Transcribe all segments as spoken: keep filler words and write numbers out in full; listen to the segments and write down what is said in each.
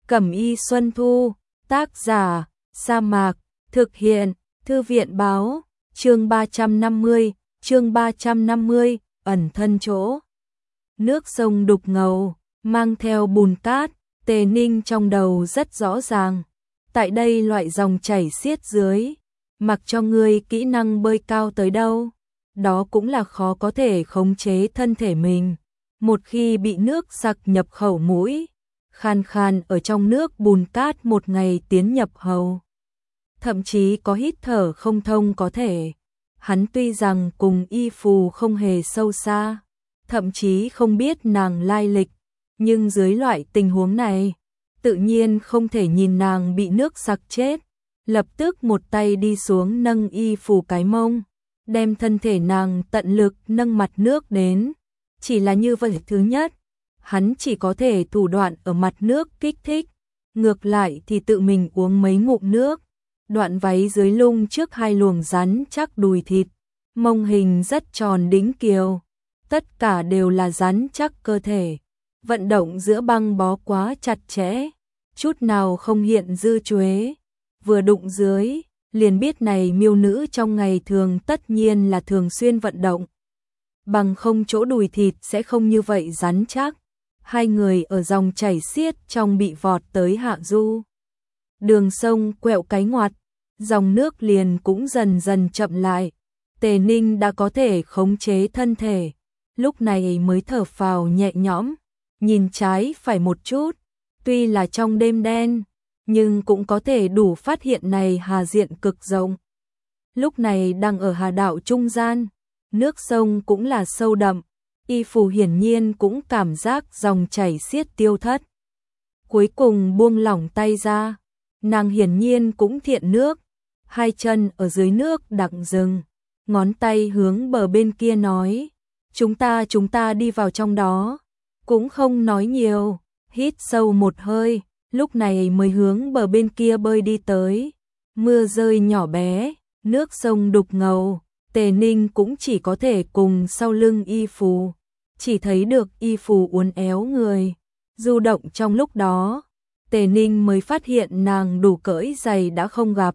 Cẩm y Xuân Thu, tác giả, Sa Mạc, thực hiện, Thư viện báo, chương ba trăm năm mươi, chương ba trăm năm mươi, ẩn thân chỗ. Nước sông đục ngầu, mang theo bùn cát, Tề Ninh trong đầu rất rõ ràng. Tại đây loại dòng chảy xiết dưới, mặc cho ngươi kỹ năng bơi cao tới đâu, đó cũng là khó có thể khống chế thân thể mình. Một khi bị nước sặc nhập khẩu mũi, khan khan ở trong nước bùn cát một ngày tiến nhập hầu. Thậm chí có hít thở không thông có thể. Hắn tuy rằng cùng Y Phù không hề sâu xa, thậm chí không biết nàng lai lịch, nhưng dưới loại tình huống này, tự nhiên không thể nhìn nàng bị nước sặc chết. Lập tức một tay đi xuống nâng Y Phù cái mông, đem thân thể nàng tận lực nâng mặt nước đến. Chỉ là như vậy, thứ nhất, hắn chỉ có thể thủ đoạn ở mặt nước kích thích, ngược lại thì tự mình uống mấy ngụm nước. Đoạn váy dưới lung trước hai luồng rắn chắc đùi thịt, mông hình rất tròn đĩnh kiều, tất cả đều là rắn chắc cơ thể. Vận động giữa băng bó quá chặt chẽ, chút nào không hiện dư chuế. Vừa đụng dưới, liền biết này miêu nữ trong ngày thường tất nhiên là thường xuyên vận động. Bằng không chỗ đùi thịt sẽ không như vậy rắn chắc. Hai người ở dòng chảy xiết trong bị vọt tới hạ du. Đường sông quẹo cái ngoặt, dòng nước liền cũng dần dần chậm lại. Tề Ninh đã có thể khống chế thân thể, lúc này mới thở phào nhẹ nhõm, nhìn trái phải một chút, tuy là trong đêm đen, nhưng cũng có thể đủ phát hiện này hà diện cực rộng. Lúc này đang ở hà đạo trung gian, nước sông cũng là sâu đậm, Y Phù hiển nhiên cũng cảm giác dòng chảy xiết tiêu thất. Cuối cùng buông lỏng tay ra, nàng hiển nhiên cũng thiện nước, hai chân ở dưới nước đặng dừng, ngón tay hướng bờ bên kia nói, chúng ta chúng ta đi vào trong đó, cũng không nói nhiều, hít sâu một hơi, lúc này mới hướng bờ bên kia bơi đi tới. Mưa rơi nhỏ bé, nước sông đục ngầu, Tề Ninh cũng chỉ có thể cùng sau lưng Y Phù, chỉ thấy được Y Phù uốn éo người, du động trong lúc đó, Tề Ninh mới phát hiện nàng đủ cỡi giày đã không gặp.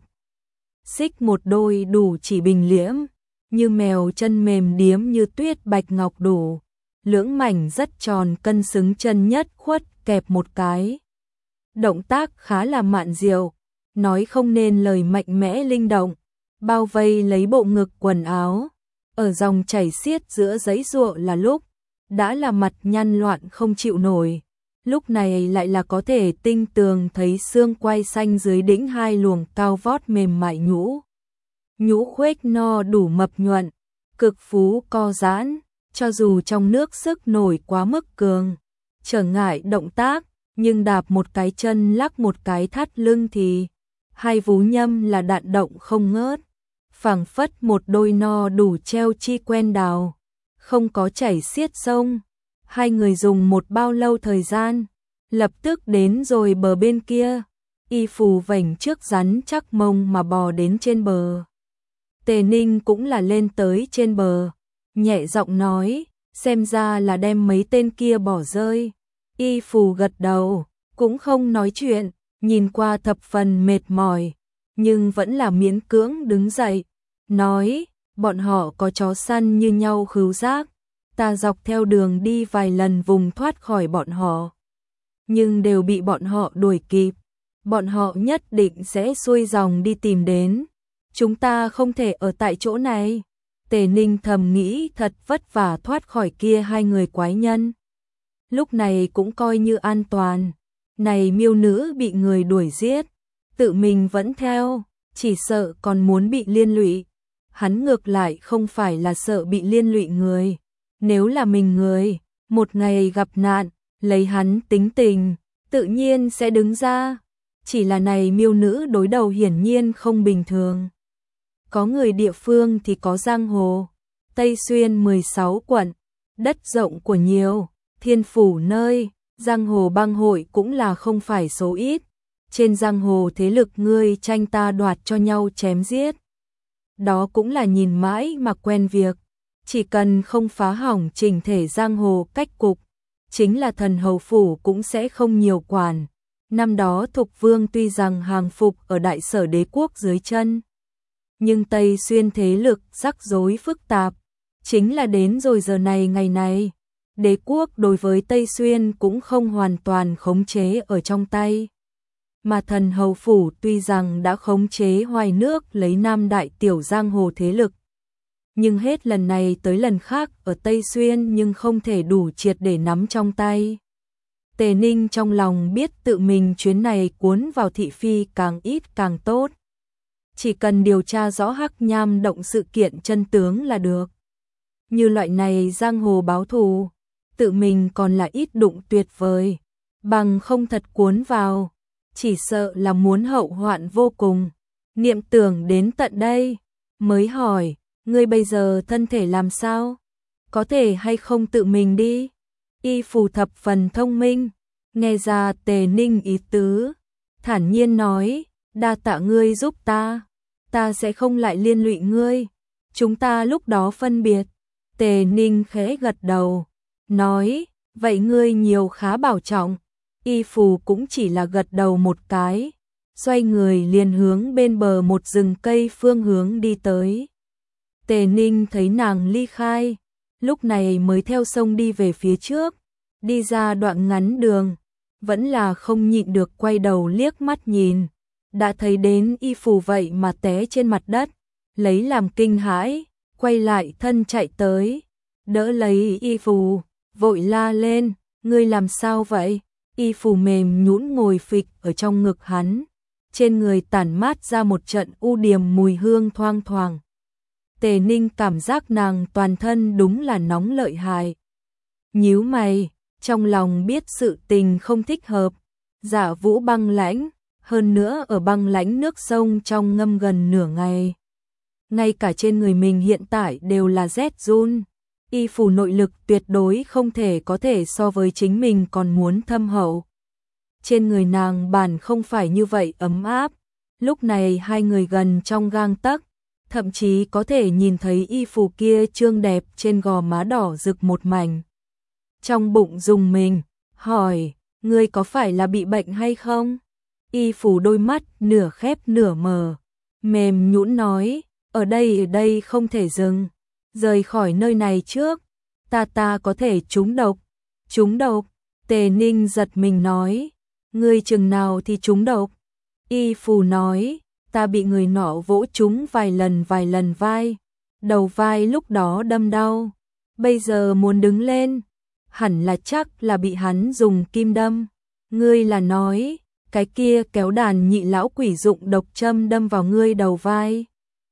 Xích một đôi đủ chỉ bình liễm, như mèo chân mềm điếm như tuyết bạch ngọc đủ, lưỡng mảnh rất tròn cân xứng chân nhất khuất kẹp một cái. Động tác khá là mạn diệu, nói không nên lời mạnh mẽ linh động, bao vây lấy bộ ngực quần áo, ở dòng chảy xiết giữa giấy ruộng là lúc, đã là mặt nhăn loạn không chịu nổi. Lúc này lại là có thể tinh tường thấy xương quai xanh dưới đỉnh hai luồng cao vót mềm mại nhũ. Nhũ khuếch no đủ mập nhuận, cực phú co giãn, cho dù trong nước sức nổi quá mức cường, trở ngại động tác, nhưng đạp một cái chân lắc một cái thắt lưng thì hai vú nhâm là đạn động không ngớt, phảng phất một đôi no đủ treo chi quen đào, không có chảy xiết sông. Hai người dùng một bao lâu thời gian, lập tức đến rồi bờ bên kia, Y Phù vảnh trước rắn chắc mông mà bò đến trên bờ. Tề Ninh cũng là lên tới trên bờ, nhẹ giọng nói, xem ra là đem mấy tên kia bỏ rơi. Y Phù gật đầu, cũng không nói chuyện, nhìn qua thập phần mệt mỏi, nhưng vẫn là miễn cưỡng đứng dậy, nói, bọn họ có chó săn như nhau khứu giác. Ta dọc theo đường đi vài lần vùng thoát khỏi bọn họ, nhưng đều bị bọn họ đuổi kịp. Bọn họ nhất định sẽ xuôi dòng đi tìm đến. Chúng ta không thể ở tại chỗ này. Tề Ninh thầm nghĩ thật vất vả thoát khỏi kia hai người quái nhân. Lúc này cũng coi như an toàn. Này miêu nữ bị người đuổi giết, tự mình vẫn theo, chỉ sợ còn muốn bị liên lụy. Hắn ngược lại không phải là sợ bị liên lụy người. Nếu là mình người, một ngày gặp nạn, lấy hắn tính tình, tự nhiên sẽ đứng ra. Chỉ là này miêu nữ đối đầu hiển nhiên không bình thường. Có người địa phương thì có giang hồ, Tây Xuyên mười sáu quận, đất rộng của nhiều, thiên phủ nơi, giang hồ bang hội cũng là không phải số ít. Trên giang hồ thế lực ngươi tranh ta đoạt cho nhau chém giết. Đó cũng là nhìn mãi mà quen việc. Chỉ cần không phá hỏng chỉnh thể giang hồ cách cục, chính là thần hầu phủ cũng sẽ không nhiều quản. Năm đó Thục Vương tuy rằng hàng phục ở Đại Sở Đế quốc dưới chân, nhưng Tây Xuyên thế lực rắc rối phức tạp, chính là đến rồi giờ này ngày này, đế quốc đối với Tây Xuyên cũng không hoàn toàn khống chế ở trong tay. Mà Thần Hầu Phủ tuy rằng đã khống chế Hoài nước lấy Nam Đại Tiểu giang hồ thế lực, nhưng hết lần này tới lần khác ở Tây Xuyên nhưng không thể đủ triệt để nắm trong tay. Tề Ninh trong lòng biết tự mình chuyến này cuốn vào thị phi càng ít càng tốt. Chỉ cần điều tra rõ Hắc Nham động sự kiện chân tướng là được. Như loại này giang hồ báo thù, tự mình còn là ít đụng tuyệt vời, bằng không thật cuốn vào, chỉ sợ là muốn hậu hoạn vô cùng. Niệm tưởng đến tận đây, mới hỏi, ngươi bây giờ thân thể làm sao? Có thể hay không tự mình đi? Y Phù thập phần thông minh, nghe ra Tề Ninh ý tứ, thản nhiên nói, đa tạ ngươi giúp ta, ta sẽ không lại liên lụy ngươi, chúng ta lúc đó phân biệt. Tề Ninh khẽ gật đầu, nói, vậy ngươi nhiều khá bảo trọng. Y Phù cũng chỉ là gật đầu một cái, xoay người liền hướng bên bờ một rừng cây phương hướng đi tới. Tề Ninh thấy nàng ly khai, lúc này mới theo sông đi về phía trước, đi ra đoạn ngắn đường, vẫn là không nhịn được quay đầu liếc mắt nhìn, đã thấy đến Y Phù vậy mà té trên mặt đất, lấy làm kinh hãi, quay lại thân chạy tới, đỡ lấy Y Phù, vội la lên, ngươi làm sao vậy? Y Phù mềm nhũn ngồi phịch ở trong ngực hắn, trên người tản mát ra một trận u điềm mùi hương thoang thoảng. Tề Ninh cảm giác nàng toàn thân đúng là nóng lợi hại. Nhíu mày, trong lòng biết sự tình không thích hợp, giả vũ băng lãnh, hơn nữa ở băng lãnh nước sông trong ngâm gần nửa ngày. Ngay cả trên người mình hiện tại đều là rét run. Y Phù nội lực tuyệt đối không thể có thể so với chính mình còn muốn thâm hậu. Trên người nàng bản không phải như vậy ấm áp, lúc này hai người gần trong gang tấc, thậm chí có thể nhìn thấy Y Phù kia trương đẹp trên gò má đỏ rực một mảnh. Trong bụng rùng mình, hỏi, ngươi có phải là bị bệnh hay không? Y Phù đôi mắt nửa khép nửa mờ, mềm nhũn nói, ở đây ở đây không thể dừng, rời khỏi nơi này trước, ta ta có thể trúng độc. Trúng độc? Tề Ninh giật mình nói, ngươi chừng nào thì trúng độc? Y Phù nói, ta bị người nọ vỗ trúng vài lần vài lần vai, đầu vai lúc đó đâm đau, bây giờ muốn đứng lên, hẳn là chắc là bị hắn dùng kim đâm. Ngươi là nói, cái kia kéo đàn nhị lão quỷ dụng độc châm đâm vào ngươi đầu vai?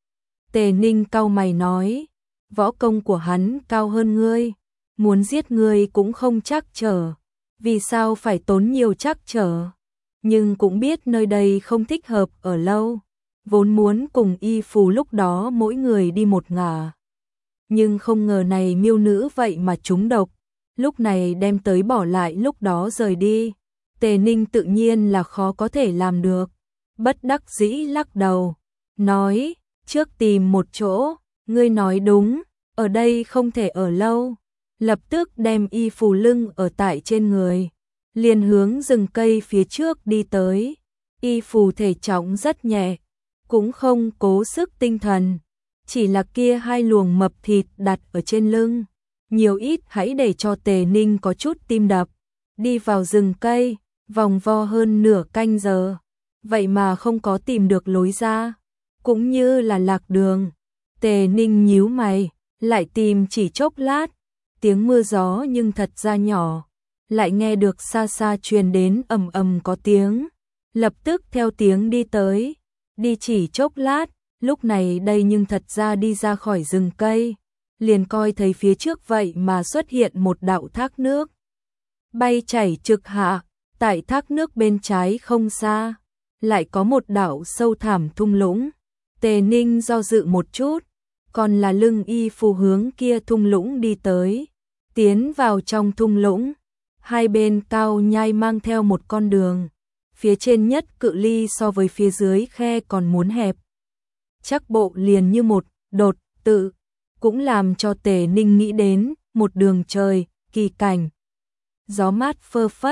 Tề Ninh cau mày nói, võ công của hắn cao hơn ngươi, muốn giết ngươi cũng không chắc trở, vì sao phải tốn nhiều chắc trở? Nhưng cũng biết nơi đây không thích hợp ở lâu, vốn muốn cùng Y Phù lúc đó mỗi người đi một ngả. Nhưng không ngờ này miêu nữ vậy mà trúng độc, lúc này đem tới bỏ lại lúc đó rời đi. Tề Ninh tự nhiên là khó có thể làm được, bất đắc dĩ lắc đầu, nói, trước tìm một chỗ, ngươi nói đúng, ở đây không thể ở lâu. Lập tức đem Y Phù lưng ở tại trên người, liền hướng rừng cây phía trước đi tới. Y Phù thể trọng rất nhẹ, cũng không cố sức tinh thần, chỉ là kia hai luồng mập thịt đặt ở trên lưng, nhiều ít hãy để cho Tề Ninh có chút tim đập. Đi vào rừng cây, vòng vo hơn nửa canh giờ, vậy mà không có tìm được lối ra, cũng như là lạc đường. Tề Ninh nhíu mày, lại tìm chỉ chốc lát, tiếng mưa gió nhưng thật ra nhỏ, lại nghe được xa xa truyền đến ầm ầm có tiếng, lập tức theo tiếng đi tới, đi chỉ chốc lát, lúc này đây nhưng thật ra đi ra khỏi rừng cây, liền coi thấy phía trước vậy mà xuất hiện một đạo thác nước, bay chảy trực hạ, tại thác nước bên trái không xa, lại có một đạo sâu thẳm thung lũng. Tề Ninh do dự một chút, còn là lưng Y Phù hướng kia thung lũng đi tới, tiến vào trong thung lũng, hai bên cao nhai mang theo một con đường, phía trên nhất cự ly so với phía dưới khe còn muốn hẹp. Chắc bộ liền như một đột tự, cũng làm cho Tề Ninh nghĩ đến một đường trời, kỳ cảnh. Gió mát phơ phất,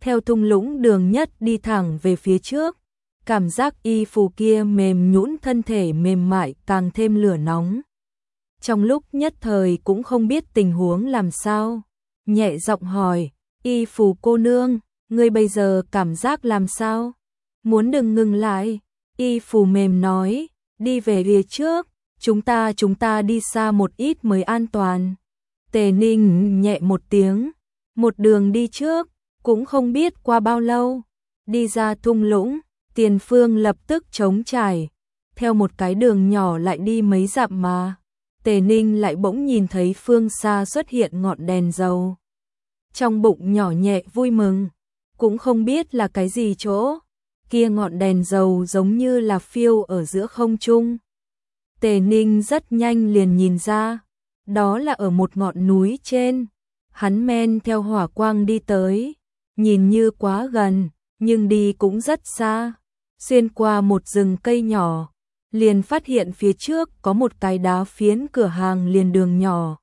theo thung lũng đường nhất đi thẳng về phía trước. Cảm giác y phù kia mềm nhũn, thân thể mềm mại càng thêm lửa nóng. Trong lúc nhất thời cũng không biết tình huống làm sao, nhẹ giọng hỏi, y phù cô nương, ngươi bây giờ cảm giác làm sao? Muốn đừng ngừng lại, y phù mềm nói, đi về phía trước, chúng ta chúng ta đi xa một ít mới an toàn. Tề Ninh nhẹ một tiếng, một đường đi trước, cũng không biết qua bao lâu, đi ra thung lũng, tiền phương lập tức trống trải, theo một cái đường nhỏ lại đi mấy dặm mà. Tề Ninh lại bỗng nhìn thấy phương xa xuất hiện ngọn đèn dầu. Trong bụng nhỏ nhẹ vui mừng, cũng không biết là cái gì chỗ, kia ngọn đèn dầu giống như là phiêu ở giữa không trung. Tề Ninh rất nhanh liền nhìn ra, đó là ở một ngọn núi trên. Hắn men theo hỏa quang đi tới, nhìn như quá gần, nhưng đi cũng rất xa. Xuyên qua một rừng cây nhỏ, liền phát hiện phía trước có một cái đá phiến cửa hàng liền đường nhỏ.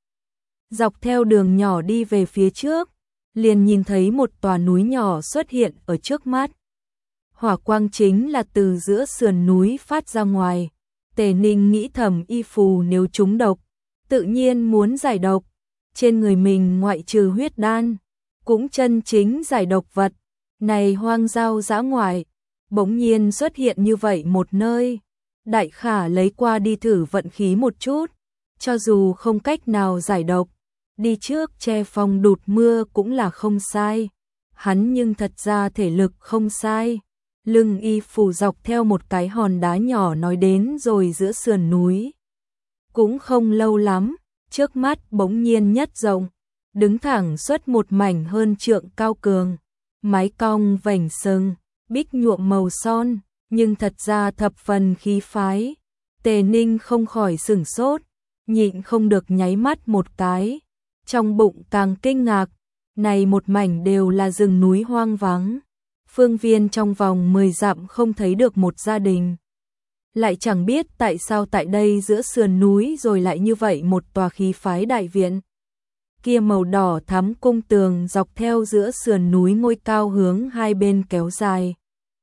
Dọc theo đường nhỏ đi về phía trước, liền nhìn thấy một tòa núi nhỏ xuất hiện ở trước mắt. Hỏa quang chính là từ giữa sườn núi phát ra ngoài. Tề Ninh nghĩ thầm y phù nếu trúng độc, tự nhiên muốn giải độc. Trên người mình ngoại trừ huyết đan, cũng chân chính giải độc vật. Này hoang giao dã ngoại, bỗng nhiên xuất hiện như vậy một nơi. Đại khả lấy qua đi thử vận khí một chút, cho dù không cách nào giải độc, đi trước che phong đụt mưa cũng là không sai. Hắn nhưng thật ra thể lực không sai. Lưng y phù dọc theo một cái hòn đá nhỏ nói đến rồi giữa sườn núi. Cũng không lâu lắm, trước mắt bỗng nhiên nhất rộng, đứng thẳng xuất một mảnh hơn trượng cao cường, mái cong vành sừng, bích nhuộm màu son, nhưng thật ra thập phần khí phái. Tề Ninh không khỏi sửng sốt, nhịn không được nháy mắt một cái, trong bụng càng kinh ngạc, này một mảnh đều là rừng núi hoang vắng. Phương viên trong vòng mười dặm không thấy được một gia đình. Lại chẳng biết tại sao tại đây giữa sườn núi rồi lại như vậy một tòa khí phái đại viện. Kia màu đỏ thắm cung tường dọc theo giữa sườn núi ngôi cao hướng hai bên kéo dài.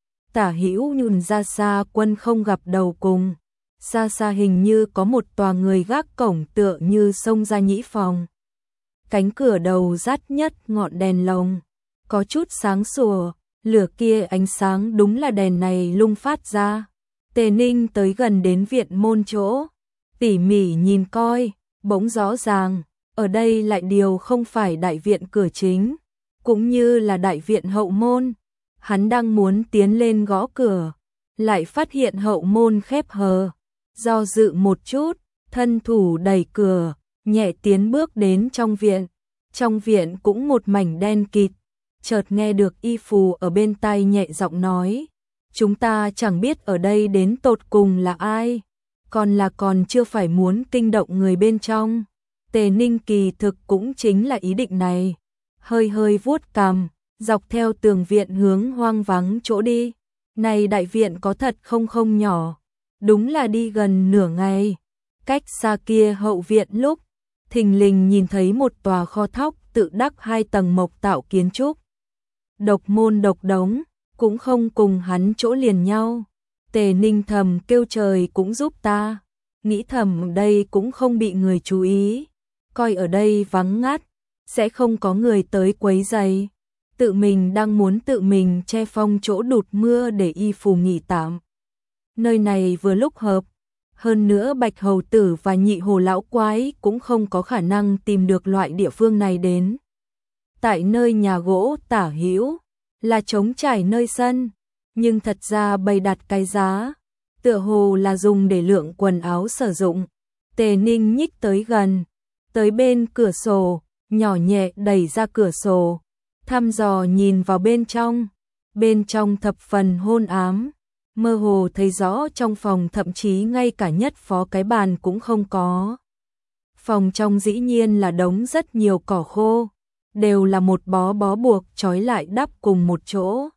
Tả hữu nhùn ra xa quân không gặp đầu cùng. Xa xa hình như có một tòa người gác cổng tựa như sông ra nhĩ phòng. Cánh cửa đầu dắt nhất ngọn đèn lồng, có chút sáng sủa. Lửa kia ánh sáng đúng là đèn này lung phát ra. Tề Ninh tới gần đến viện môn chỗ, tỉ mỉ nhìn coi, bỗng rõ ràng, ở đây lại điều không phải đại viện cửa chính, cũng như là đại viện hậu môn. Hắn đang muốn tiến lên gõ cửa, lại phát hiện hậu môn khép hờ, do dự một chút, thân thủ đẩy cửa, nhẹ tiến bước đến trong viện. Trong viện cũng một mảnh đen kịt. Chợt nghe được y phù ở bên tai nhẹ giọng nói, chúng ta chẳng biết ở đây đến tột cùng là ai, còn là còn chưa phải muốn kinh động người bên trong. Tề Ninh kỳ thực cũng chính là ý định này, hơi hơi vuốt cằm, dọc theo tường viện hướng hoang vắng chỗ đi. Này đại viện có thật không không nhỏ, đúng là đi gần nửa ngày, cách xa kia hậu viện lúc, thình lình nhìn thấy một tòa kho thóc tự đắc hai tầng mộc tạo kiến trúc. Độc môn độc đống, cũng không cùng hắn chỗ liền nhau. Tề Ninh thầm kêu trời cũng giúp ta, nghĩ thầm đây cũng không bị người chú ý, coi ở đây vắng ngắt, sẽ không có người tới quấy rầy. Tự mình đang muốn tự mình che phong chỗ đụt mưa để y phù nghỉ tạm. Nơi này vừa lúc hợp, hơn nữa Bạch Hầu Tử và Nhị Hồ Lão Quái cũng không có khả năng tìm được loại địa phương này đến. Tại nơi nhà gỗ tả hữu là trống trải nơi sân, nhưng thật ra bày đặt cái giá, tựa hồ là dùng để lượng quần áo sử dụng. Tề Ninh nhích tới gần, tới bên cửa sổ, nhỏ nhẹ đẩy ra cửa sổ, thăm dò nhìn vào bên trong. Bên trong thập phần hôn ám, mơ hồ thấy rõ trong phòng thậm chí ngay cả nhất phó cái bàn cũng không có. Phòng trong dĩ nhiên là đống rất nhiều cỏ khô, đều là một bó bó buộc trói lại đắp cùng một chỗ.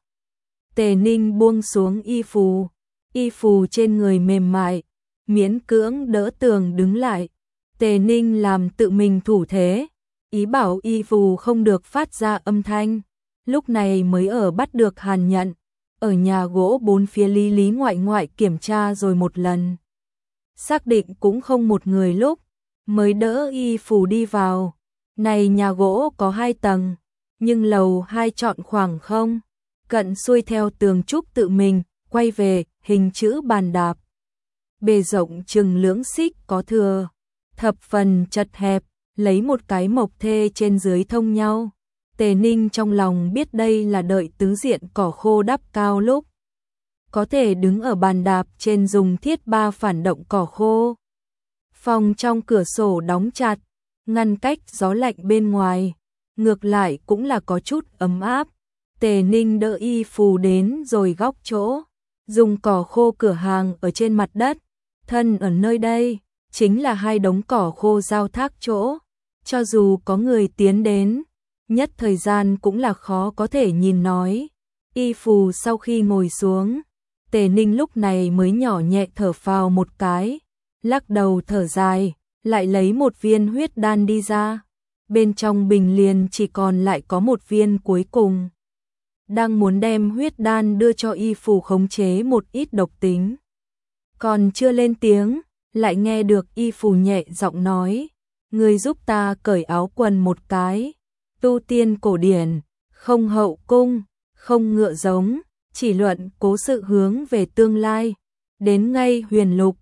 Tề Ninh buông xuống y phù, y phù trên người mềm mại, miễn cưỡng đỡ tường đứng lại. Tề Ninh làm tự mình thủ thế, ý bảo y phù không được phát ra âm thanh. lúc này mới ở bắt được Hàn Nhận. Ở nhà gỗ bốn phía lý lý ngoại ngoại kiểm tra rồi một lần. Xác định cũng không một người lúc, mới đỡ Y Phù đi vào. Này nhà gỗ có hai tầng, nhưng lầu hai chọn khoảng không. Cận xuôi theo tường trúc tự mình, quay về, hình chữ bàn đạp. Bề rộng chừng lưỡng xích có thừa, thập phần chật hẹp, lấy một cái mộc thê trên dưới thông nhau. Tề Ninh trong lòng biết đây là đợi tứ diện cỏ khô đắp cao lúc. Có thể đứng ở bàn đạp trên dùng thiết ba phản động cỏ khô. Phòng trong cửa sổ đóng chặt, ngăn cách gió lạnh bên ngoài. Ngược lại cũng là có chút ấm áp. Tề Ninh đỡ Y Phù đến rồi góc chỗ. Dùng cỏ khô cửa hàng ở trên mặt đất. Thân ở nơi đây, chính là hai đống cỏ khô giao thác chỗ. Cho dù có người tiến đến, nhất thời gian cũng là khó có thể nhìn nói. Y Phù sau khi ngồi xuống, Tề Ninh lúc này mới nhỏ nhẹ thở phào một cái, lắc đầu thở dài, lại lấy một viên huyết đan đi ra. Bên trong bình liền chỉ còn lại có một viên cuối cùng. Đang muốn đem huyết đan đưa cho Y Phù khống chế một ít độc tính. Còn chưa lên tiếng, lại nghe được Y Phù nhẹ giọng nói, người giúp ta cởi áo quần một cái. Tu tiên cổ điển, không hậu cung, không ngựa giống, chỉ luận cố sự hướng về tương lai. Đến ngay huyền lục,